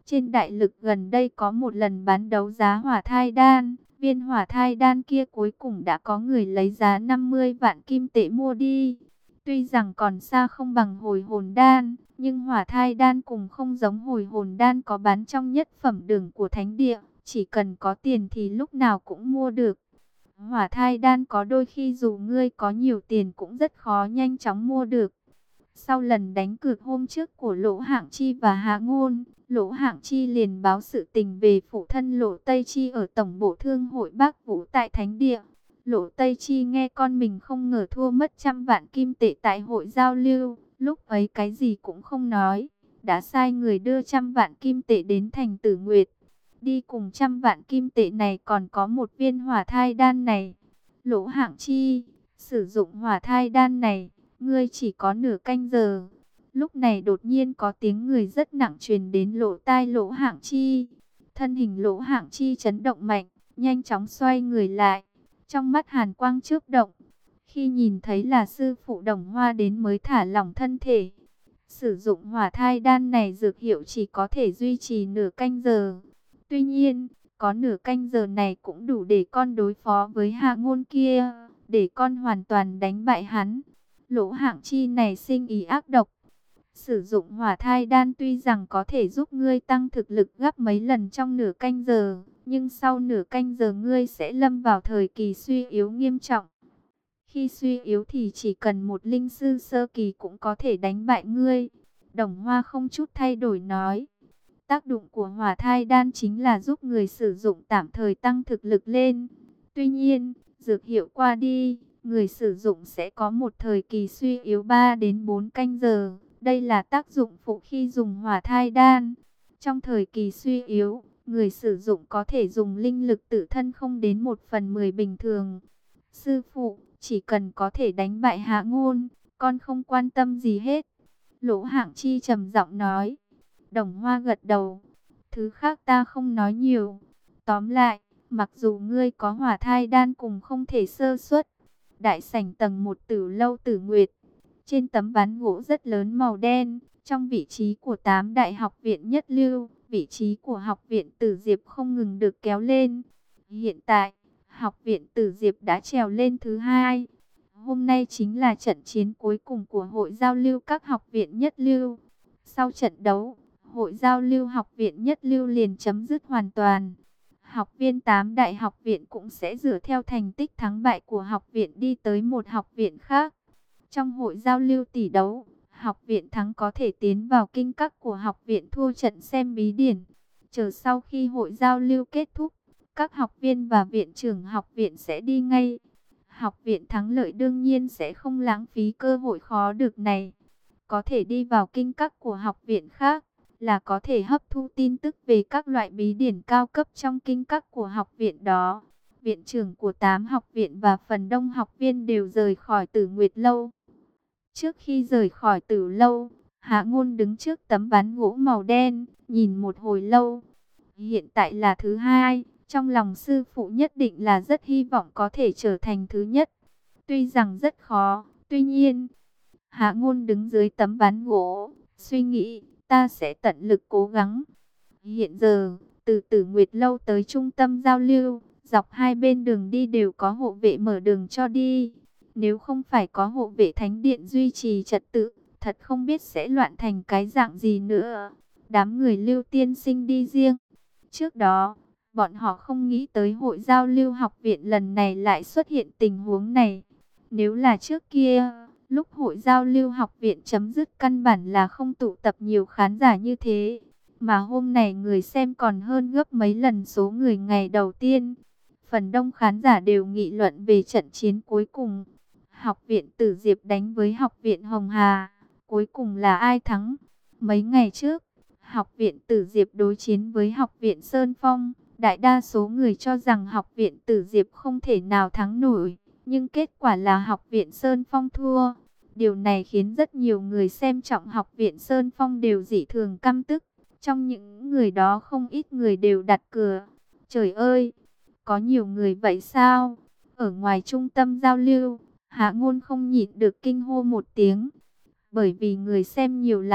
Trên đại lực gần đây có một lần bán đấu giá hỏa thai đan. Viên hỏa thai đan kia cuối cùng đã có người lấy giá 50 vạn kim tệ mua đi. Tuy rằng còn xa không bằng hồi hồn đan, nhưng hỏa thai đan cùng không giống hồi hồn đan có bán trong nhất phẩm đường của thánh địa. Chỉ cần có tiền thì lúc nào cũng mua được. Hỏa thai đan có đôi khi dù ngươi có nhiều tiền cũng rất khó nhanh chóng mua được. Sau lần đánh cược hôm trước của Lỗ Hạng Chi và Hạ Ngôn, Lỗ Hạng Chi liền báo sự tình về phụ thân Lỗ Tây Chi ở tổng bộ thương hội Bắc Vũ tại Thánh Địa. Lỗ Tây Chi nghe con mình không ngờ thua mất 100 vạn kim tệ tại hội giao lưu, lúc ấy cái gì cũng không nói, đã sai người đưa 100 vạn kim tệ đến thành Tử Nguyệt. Đi cùng 100 vạn kim tệ này còn có một viên hỏa thai đan này. Lỗ Hạng Chi, sử dụng hỏa thai đan này, ngươi chỉ có nửa canh giờ. Lúc này đột nhiên có tiếng người rất nặng truyền đến lỗ tai Lỗ Hạng Chi. Thân hình Lỗ Hạng Chi chấn động mạnh, nhanh chóng xoay người lại. Trong mắt hàn quang chớp động. Khi nhìn thấy là sư phụ Đồng Hoa đến mới thả lỏng thân thể. Sử dụng hỏa thai đan này dược hiệu chỉ có thể duy trì nửa canh giờ. Tuy nhiên, có nửa canh giờ này cũng đủ để con đối phó với Hạ Ngôn kia, để con hoàn toàn đánh bại hắn. Lỗ Hạng Chi này sinh ý ác độc. Sử dụng hỏa thai đan tuy rằng có thể giúp ngươi tăng thực lực gấp mấy lần trong nửa canh giờ, nhưng sau nửa canh giờ ngươi sẽ lâm vào thời kỳ suy yếu nghiêm trọng. Khi suy yếu thì chỉ cần một linh sư sơ kỳ cũng có thể đánh bại ngươi. Đồng Hoa không chút thay đổi nói. Tác dụng của hỏa thai đan chính là giúp người sử dụng tạm thời tăng thực lực lên. Tuy nhiên, dược hiệu qua đi, người sử dụng sẽ có một thời kỳ suy yếu 3 đến 4 canh giờ. Đây là tác dụng phụ khi dùng hỏa thai đan. Trong thời kỳ suy yếu, người sử dụng có thể dùng linh lực tự thân không đến 1/10 bình thường. Sư phụ, chỉ cần có thể đánh bại Hạ Ngôn, con không quan tâm gì hết. Lỗ Hạng Chi trầm giọng nói. Đồng Hoa gật đầu. Thứ khác ta không nói nhiều. Tóm lại, mặc dù ngươi có hỏa thai đan cùng không thể sơ suất. Đại sảnh tầng 1 Tử lâu Tử Nguyệt. Trên tấm ván gỗ rất lớn màu đen, trong vị trí của 8 đại học viện nhất lưu, vị trí của học viện Tử Diệp không ngừng được kéo lên. Hiện tại, học viện Tử Diệp đã trèo lên thứ 2. Hôm nay chính là trận chiến cuối cùng của hội giao lưu các học viện nhất lưu. Sau trận đấu, hội giao lưu học viện nhất lưu liền chấm dứt hoàn toàn. Học viên 8 đại học viện cũng sẽ dựa theo thành tích thắng bại của học viện đi tới một học viện khác. Trong hội giao lưu tỷ đấu, học viện thắng có thể tiến vào kinh các của học viện thua trận xem bí điển. Chờ sau khi hội giao lưu kết thúc, các học viên và viện trưởng học viện sẽ đi ngay. Học viện thắng lợi đương nhiên sẽ không lãng phí cơ hội khó được này. Có thể đi vào kinh các của học viện khác, là có thể hấp thu tin tức về các loại bí điển cao cấp trong kinh các của học viện đó. Viện trưởng của 8 học viện và phần đông học viên đều rời khỏi Tử Nguyệt lâu. Trước khi rời khỏi Tử lâu, Hạ Ngôn đứng trước tấm ván gỗ màu đen, nhìn một hồi lâu. Hiện tại là thứ 2, trong lòng sư phụ nhất định là rất hy vọng có thể trở thành thứ nhất. Tuy rằng rất khó, tuy nhiên, Hạ Ngôn đứng dưới tấm ván gỗ, suy nghĩ, ta sẽ tận lực cố gắng. Hiện giờ, từ Tử Nguyệt lâu tới trung tâm giao lưu, dọc hai bên đường đi đều có hộ vệ mở đường cho đi. Nếu không phải có hộ vệ thánh điện duy trì trật tự, thật không biết sẽ loạn thành cái dạng gì nữa. Đám người Lưu tiên sinh đi riêng. Trước đó, bọn họ không nghĩ tới hội giao lưu học viện lần này lại xuất hiện tình huống này. Nếu là trước kia, lúc hội giao lưu học viện chấm dứt căn bản là không tụ tập nhiều khán giả như thế. Mà hôm nay người xem còn hơn gấp mấy lần số người ngày đầu tiên. Phần đông khán giả đều nghị luận về trận chiến cuối cùng. Học viện Tử Diệp đánh với học viện Hồng Hà. Cuối cùng là ai thắng? Mấy ngày trước, học viện Tử Diệp đối chiến với học viện Sơn Phong. Đại đa số người cho rằng học viện Tử Diệp không thể nào thắng nổi. Nhưng kết quả là học viện Sơn Phong thua. Điều này khiến rất nhiều người xem trọng học viện Sơn Phong đều dị thường căm tức. Trong những người đó không ít người đều đặt cược. Trời ơi, có nhiều người vậy sao? Ở ngoài trung tâm giao lưu, Hạ Ngôn không nhịn được kinh hô một tiếng. Bởi vì người xem nhiều lắm,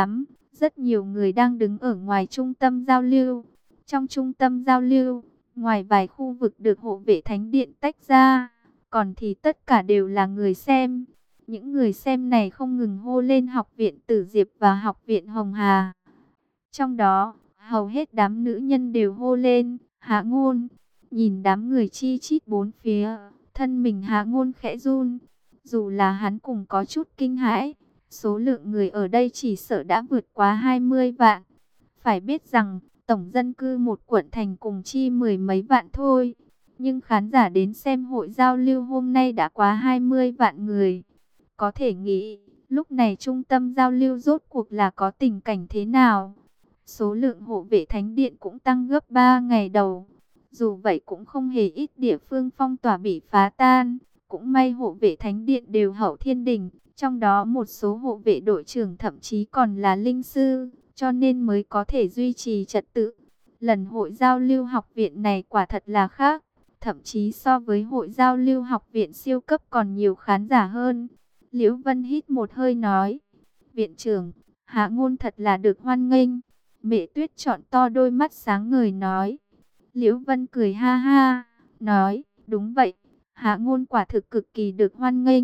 Rất nhiều người đang đứng ở ngoài trung tâm giao lưu. Trong trung tâm giao lưu, ngoài vài khu vực được hộ vệ thánh điện tách ra, còn thì tất cả đều là người xem. Những người xem này không ngừng hô lên học viện Tử Diệp và học viện Hồng Hà. Trong đó, hầu hết đám nữ nhân đều hô lên, Hạ Ngôn. Nhìn đám người chi chít bốn phía, thân mình Hạ Ngôn khẽ run. Dù là hắn cũng có chút kinh hãi, số lượng người ở đây chỉ sợ đã vượt quá 20 vạn. Phải biết rằng, tổng dân cư một quận thành cùng chi mười mấy vạn thôi. Nhưng khán giả đến xem hội giao lưu hôm nay đã quá 20 vạn người. Có thể nghĩ, lúc này trung tâm giao lưu rốt cuộc là có tình cảnh thế nào? Số lượng hộ vệ thánh điện cũng tăng gấp 3 ngày đầu. Dù vậy cũng không hề ít địa phương phong tỏa bị phá tan. Cũng may hộ vệ thánh điện đều hậu thiên đình. Trong đó một số hộ vệ đội trưởng thậm chí còn là linh sư. Cho nên mới có thể duy trì trật tự. Lần hội giao lưu học viện này quả thật là khác. Thậm chí so với hội giao lưu học viện siêu cấp còn nhiều khán giả hơn. Liễu Vân hít một hơi nói. Viện trưởng, Hạ Ngôn thật là được hoan nghênh. Mẹ Tuyết trọn to đôi mắt sáng ngời nói. Liễu Vân cười ha ha, nói, đúng vậy, Hạ Ngôn quả thực cực kỳ được hoan nghênh.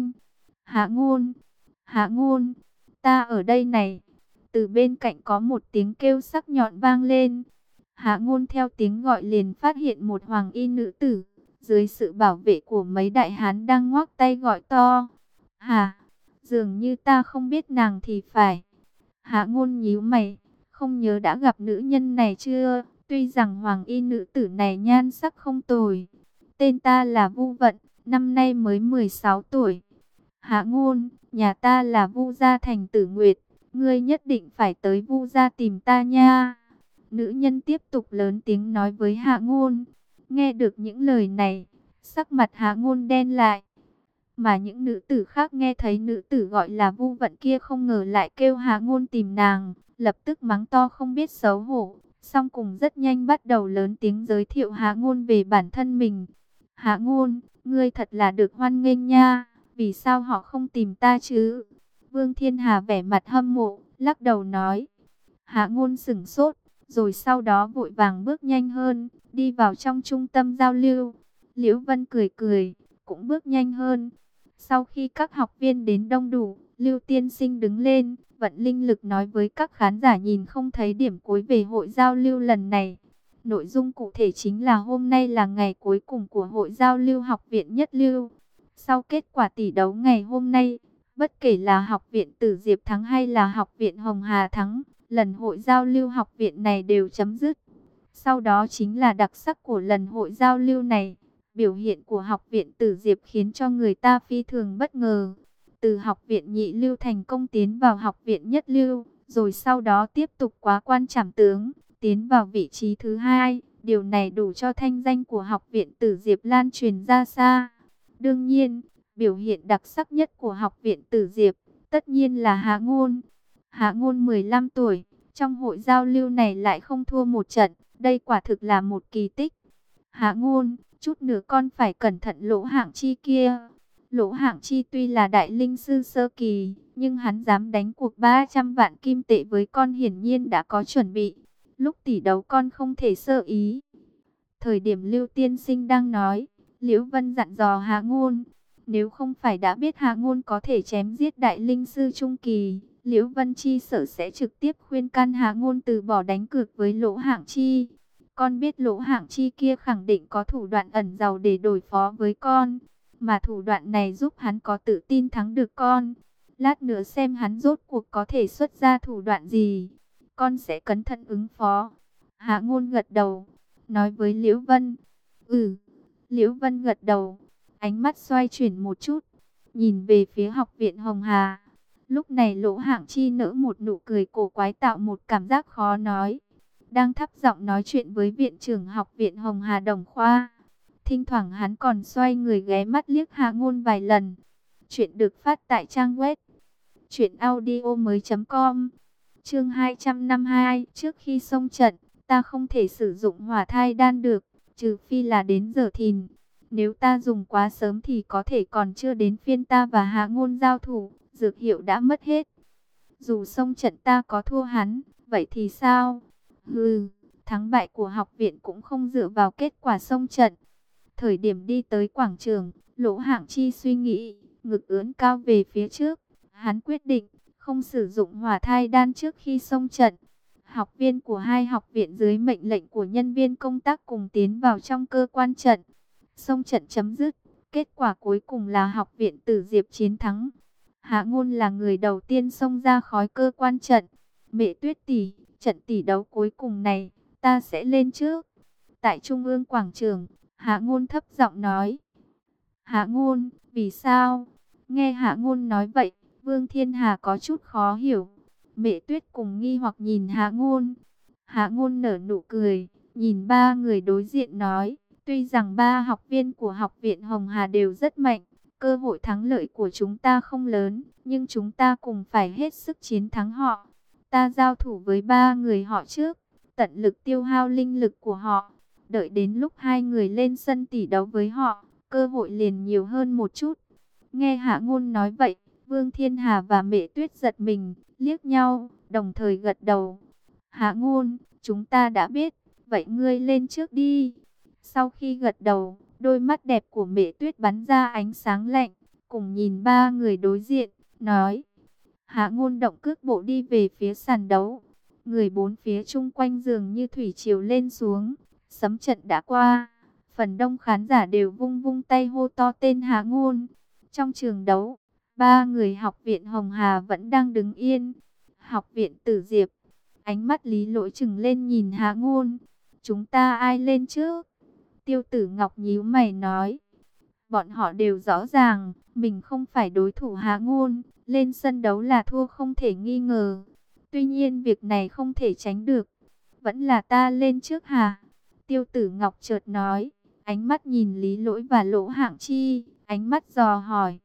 Hạ Ngôn, ta ở đây này. Từ bên cạnh có một tiếng kêu sắc nhọn vang lên. Hạ Ngôn theo tiếng gọi liền phát hiện một hoàng y nữ tử, dưới sự bảo vệ của mấy đại hán đang ngoác tay gọi to. Dường như ta không biết nàng thì phải. Hạ Ngôn nhíu mày, không nhớ đã gặp nữ nhân này chưa? Tuy rằng hoàng y nữ tử này nhan sắc không tồi. Tên ta là Vu Vận, năm nay mới 16 tuổi. Hạ Ngôn, nhà ta là Vu gia thành Tử Nguyệt, ngươi nhất định phải tới Vu gia tìm ta nha. Nữ nhân tiếp tục lớn tiếng nói với Hạ Ngôn. Nghe được những lời này, sắc mặt Hạ Ngôn đen lại. Mà những nữ tử khác nghe thấy nữ tử gọi là Vu Vận kia không ngờ lại kêu Hạ Ngôn tìm nàng, lập tức mắng to không biết xấu hổ. Song cùng rất nhanh bắt đầu lớn tiếng giới thiệu Hạ Ngôn về bản thân mình. Hạ Ngôn, ngươi thật là được hoan nghênh nha, vì sao họ không tìm ta chứ? Vương Thiên Hà vẻ mặt hâm mộ, lắc đầu nói. Hạ Ngôn sững sốt, rồi sau đó vội vàng bước nhanh hơn, đi vào trong trung tâm giao lưu. Liễu Vân cười cười, cũng bước nhanh hơn. Sau khi các học viên đến đông đủ, Lưu Tiên Sinh đứng lên, vận linh lực nói với các khán giả nhìn không thấy điểm cuối về hội giao lưu lần này. Nội dung cụ thể chính là hôm nay là ngày cuối cùng của hội giao lưu học viện Nhất Lưu. Sau kết quả tỷ đấu ngày hôm nay, bất kể là học viện Tử Diệp thắng hay là học viện Hồng Hà thắng, lần hội giao lưu học viện này đều chấm dứt. Sau đó chính là đặc sắc của lần hội giao lưu này. Biểu hiện của học viện Tử Diệp khiến cho người ta phi thường bất ngờ. Từ học viện Nhị Lưu thành công tiến vào học viện Nhất Lưu, rồi sau đó tiếp tục quá quan trảm tướng, tiến vào vị trí thứ hai. Điều này đủ cho thanh danh của học viện Tử Diệp lan truyền ra xa. Đương nhiên, biểu hiện đặc sắc nhất của học viện Tử Diệp, tất nhiên là Hạ Ngôn. Hạ Ngôn 15 tuổi, trong hội giao lưu này lại không thua một trận, đây quả thực là một kỳ tích. Hạ Ngôn, chút nữa con phải cẩn thận Lỗ Hạng Chi kia. Lỗ Hạng Chi tuy là đại linh sư sơ kỳ, nhưng hắn dám đánh cuộc 300 vạn kim tệ với con hiển nhiên đã có chuẩn bị. Lúc tỷ đấu con không thể sơ ý. Thời điểm Lưu Tiên Sinh đang nói, Liễu Vân dặn dò Hạ Ngôn. Nếu không phải đã biết Hạ Ngôn có thể chém giết đại linh sư trung kỳ, Liễu Vân Chi sợ sẽ trực tiếp khuyên can Hạ Ngôn từ bỏ đánh cược với Lỗ Hạng Chi. Con biết Lỗ Hạng Chi kia khẳng định có thủ đoạn ẩn giấu để đối phó với con. Mà thủ đoạn này giúp hắn có tự tin thắng được con. Lát nữa xem hắn rốt cuộc có thể xuất ra thủ đoạn gì. Con sẽ cẩn thận ứng phó. Hạ Ngôn gật đầu, nói với Liễu Vân. Liễu Vân gật đầu, ánh mắt xoay chuyển một chút, nhìn về phía học viện Hồng Hà. Lúc này Lỗ Hạng Chi nở một nụ cười cổ quái tạo một cảm giác khó nói. Đang thấp giọng nói chuyện với viện trưởng học viện Hồng Hà Đồng Khoa. Thỉnh thoảng hắn còn xoay người ghé mắt liếc Hạ Ngôn vài lần. Chuyện được phát tại trang web truyệnaudiomoi.com. Chương 252, trước khi xông trận, ta không thể sử dụng hỏa thai đan được, trừ phi là đến giờ thìn. Nếu ta dùng quá sớm thì có thể còn chưa đến phiên ta và Hạ Ngôn giao thủ, dược hiệu đã mất hết. Dù xông trận ta có thua hắn, vậy thì sao? Hừ, thắng bại của học viện cũng không dựa vào kết quả xông trận. Thời điểm đi tới quảng trường, Lỗ Hạng Chi suy nghĩ, ngực ưỡn cao về phía trước. Hắn quyết định không sử dụng hỏa thai đan trước khi xông trận. Học viên của hai học viện dưới mệnh lệnh của nhân viên công tác cùng tiến vào trong cơ quan trận. Xông trận chấm dứt, kết quả cuối cùng là học viện Tử Diệp chiến thắng. Hạ Ngôn là người đầu tiên xông ra khỏi cơ quan trận. Mẹ Tuyết tỷ, trận tỷ đấu cuối cùng này, ta sẽ lên trước. Tại Trung ương quảng trường, Hạ Ngôn thấp giọng nói. Hạ Ngôn, vì sao? Nghe Hạ Ngôn nói vậy, Vương Thiên Hà có chút khó hiểu. Mẹ Tuyết cùng nghi hoặc nhìn Hạ Ngôn. Hạ Ngôn nở nụ cười, nhìn ba người đối diện nói. Tuy rằng ba học viên của học viện Hồng Hà đều rất mạnh, cơ hội thắng lợi của chúng ta không lớn, nhưng chúng ta cùng phải hết sức chiến thắng họ. Ta giao thủ với ba người họ trước, tận lực tiêu hao linh lực của họ. Đợi đến lúc hai người lên sân tỷ đấu với họ, cơ hội liền nhiều hơn một chút. Nghe Hạ Ngôn nói vậy, Vương Thiên Hà và Mẹ Tuyết giật mình, liếc nhau, đồng thời gật đầu. Hạ Ngôn, chúng ta đã biết, vậy ngươi lên trước đi. Sau khi gật đầu, đôi mắt đẹp của Mẹ Tuyết bắn ra ánh sáng lạnh, cùng nhìn ba người đối diện, nói. Hạ Ngôn động cước bộ đi về phía sàn đấu. Người bốn phía chung quanh dường như thủy triều lên xuống. Sấm trận đã qua, phần đông khán giả đều vung vung tay hô to tên Hạ Ngôn. Trong trường đấu, ba người học viện Hồng Hà vẫn đang đứng yên. Học viện Tử Diệp, ánh mắt Lý Lỗi trừng lên nhìn Hạ Ngôn. Chúng ta ai lên trước? Tiêu Tử Ngọc nhíu mày nói. Bọn họ đều rõ ràng, mình không phải đối thủ Hạ Ngôn, lên sân đấu là thua không thể nghi ngờ. Tuy nhiên việc này không thể tránh được. Vẫn là ta lên trước hả? Tiêu Tử Ngọc chợt nói, ánh mắt nhìn Lý Lỗi và Lỗ Hạng Chi, ánh mắt dò hỏi.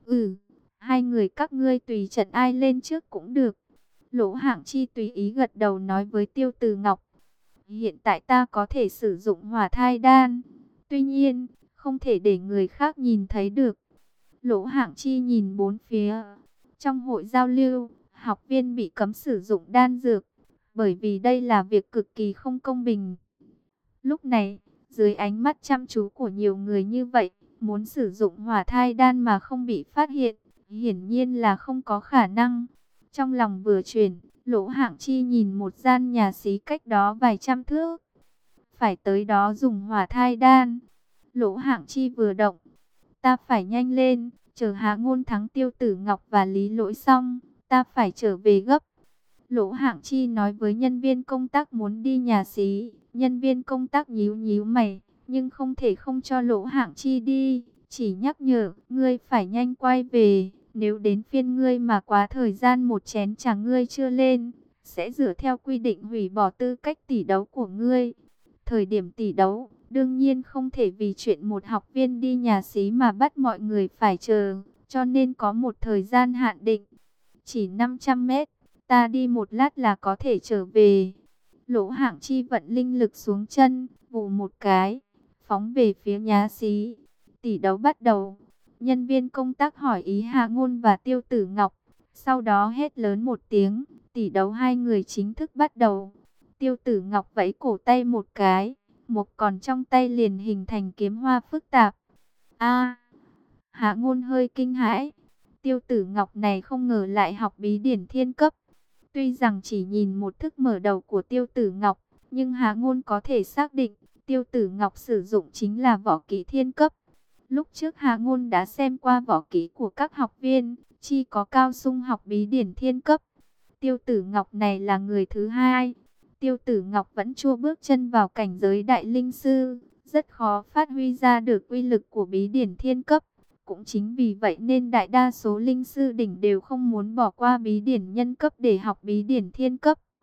Hai người các ngươi tùy trận ai lên trước cũng được. Lỗ Hạng Chi tùy ý gật đầu nói với Tiêu Tử Ngọc. Hiện tại ta có thể sử dụng hỏa thai đan. Tuy nhiên, không thể để người khác nhìn thấy được. Lỗ Hạng Chi nhìn bốn phía. Trong hội giao lưu, học viên bị cấm sử dụng đan dược. Bởi vì đây là việc cực kỳ không công bình. Lúc này, dưới ánh mắt chăm chú của nhiều người như vậy, muốn sử dụng hỏa thai đan mà không bị phát hiện, hiển nhiên là không có khả năng. Trong lòng vừa chuyển, Lỗ Hạng Chi nhìn một gian nhà xí cách đó vài trăm thước. Phải tới đó dùng hỏa thai đan. Lỗ Hạng Chi vừa động. Ta phải nhanh lên, chờ Hạ Ngôn thắng Tiêu Tử Ngọc và Lý Lỗi xong, ta phải trở về gấp. Lỗ Hạng Chi nói với nhân viên công tác muốn đi nhà xí. Nhân viên công tác nhíu nhíu mày, nhưng không thể không cho Lỗ Hạng Chi đi. Chỉ nhắc nhở, ngươi phải nhanh quay về. Nếu đến phiên ngươi mà quá thời gian một chén trà ngươi chưa lên, sẽ dựa theo quy định hủy bỏ tư cách tỷ đấu của ngươi. Thời điểm tỷ đấu, đương nhiên không thể vì chuyện một học viên đi nhà xí mà bắt mọi người phải chờ, cho nên có một thời gian hạn định. Chỉ 500 mét, ta đi một lát là có thể trở về. Lỗ Hạng Chi vận linh lực xuống chân, vù một cái, phóng về phía nhà xí. Tỷ đấu bắt đầu. Nhân viên công tác hỏi ý Hạ Ngôn và Tiêu Tử Ngọc. Sau đó hét lớn một tiếng, tỷ đấu hai người chính thức bắt đầu. Tiêu Tử Ngọc vẫy cổ tay một cái, một còn trong tay liền hình thành kiếm hoa phức tạp. Hạ Ngôn hơi kinh hãi. Tiêu Tử Ngọc này không ngờ lại học bí điển thiên cấp. Tuy rằng chỉ nhìn một thức mở đầu của Tiêu Tử Ngọc, nhưng Hạ Ngôn có thể xác định Tiêu Tử Ngọc sử dụng chính là võ kỹ thiên cấp. Lúc trước Hạ Ngôn đã xem qua võ kỹ của các học viên, chỉ có Cao Sung học bí điển thiên cấp. Tiêu Tử Ngọc này là người thứ hai. Tiêu Tử Ngọc vẫn chưa bước chân vào cảnh giới đại linh sư, rất khó phát huy ra được uy lực của bí điển thiên cấp. Cũng chính vì vậy nên đại đa số linh sư đỉnh đều không muốn bỏ qua bí điển nhân cấp để học bí điển thiên cấp.